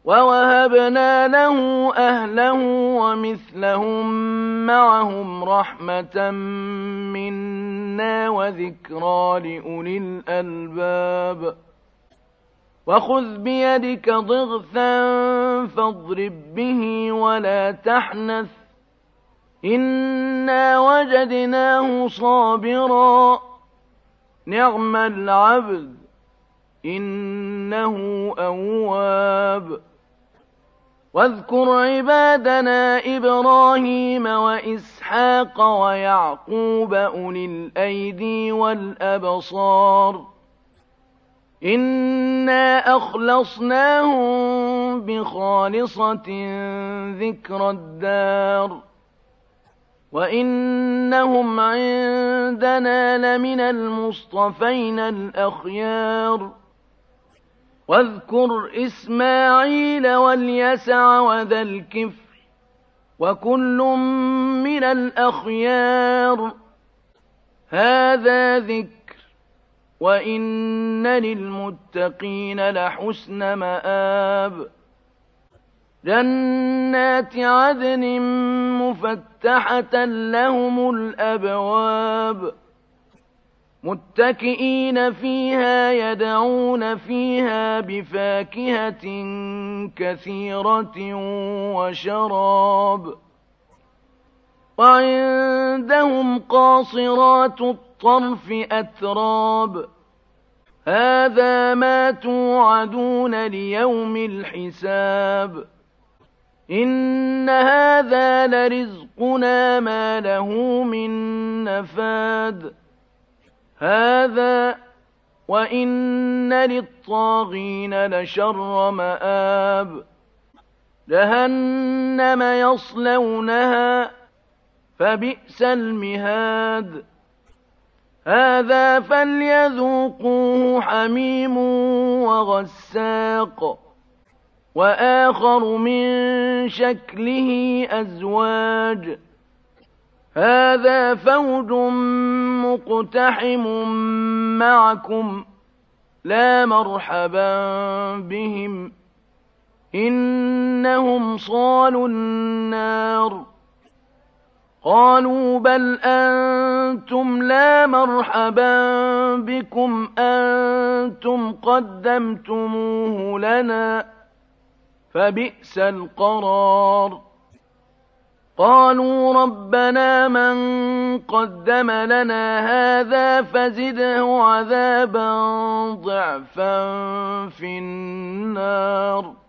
وَوَهَبْنَا لَهُ أَهْلَهُ وَمِثْلَهُم مَّعَهُمْ رَحْمَةً مِّنَّا وَذِكْرَىٰ لِأُولِي الْأَلْبَابِ وَخُذْ بِيَدِكَ ضِغْثًا فَاضْرِب بِّهِ وَلَا تَحْنَثْ ۗ إِنَّا وَجَدْنَاهُ صَابِرًا نِّعْمَ الْعَبْدُ إِنَّهُ أَوَّابٌ وَاذْكُرْ عِبَادَنَا إِبْرَاهِيمَ وَإِسْحَاقَ وَيَعْقُوبَ أُولِي الْأَيْدِي وَالْأَبْصَارِ إِنَّا أَخْلَصْنَاهُم بِخَالِصَةٍ ذِكْرَى الدَّارِ وَإِنَّهُمْ عِندَنَا لَمِنَ الْمُصْطَفَيْنَ الْأَخْيَارِ وَاذْكُرْ إِسْمَاعِيلَ وَالْيَسَعَ وَذَا الْكِفْلِ وَكُلٌّ مِّنَ الْأَخْيَارِ هَٰذَا ذِكْرٌ وَإِنَّ لِلْمُتَّقِينَ لَحُسْنَ مَآبٍ جَنَّاتِ عَدْنٍ مُّفَتَّحَةً لَّهُمُ الْأَبْوَابُ مُتَّكِئِينَ فِيهَا يَدْعُونَ فِيهَا بِفَاكِهَةٍ كَثِيرَةٍ وَشَرَابٍ وَعِندَهُمْ قَاصِرَاتُ الطَّرْفِ أَتْرَابٌ هَٰذَا مَا تُوعَدُونَ لِيَوْمِ الْحِسَابِ إِنَّ هَٰذَا لَرِزْقُنَا مَا لَهُ مِن نَّفَادٍ هَٰذَا وَإِنَّ لِلطَّاغِينَ لَشَرَّ مَآبٍ جَهَنَّمَ يَصْلَوْنَهَا فَبِئْسَ الْمِهَادُ هَٰذَا فَلْيَذُوقُوهُ حَمِيمٌ وَغَسَّاقٌ وَآخَرُ مِن شَكْلِهِ أَزْوَاجٌ هَٰذَا فَوْجٌ مُّقْتَحِمٌ مَّعَكُمْ لَا مَرْحَبًا بِهِمْ إِنَّهُمْ صَالُو النَّارِ قَالُوا بَلْ أَنتُمْ لَا مَرْحَبًا بِكُمْ أَنتُمْ قَدَّمْتُمُوهُ لَنَا فَبِئْسَ الْقَرَارُ قَالُوا رَبَّنَا مَن قَدَّمَ لَنَا هَٰذَا فَزِدْهُ عَذَابًا ضِعْفًا فِي النَّارِ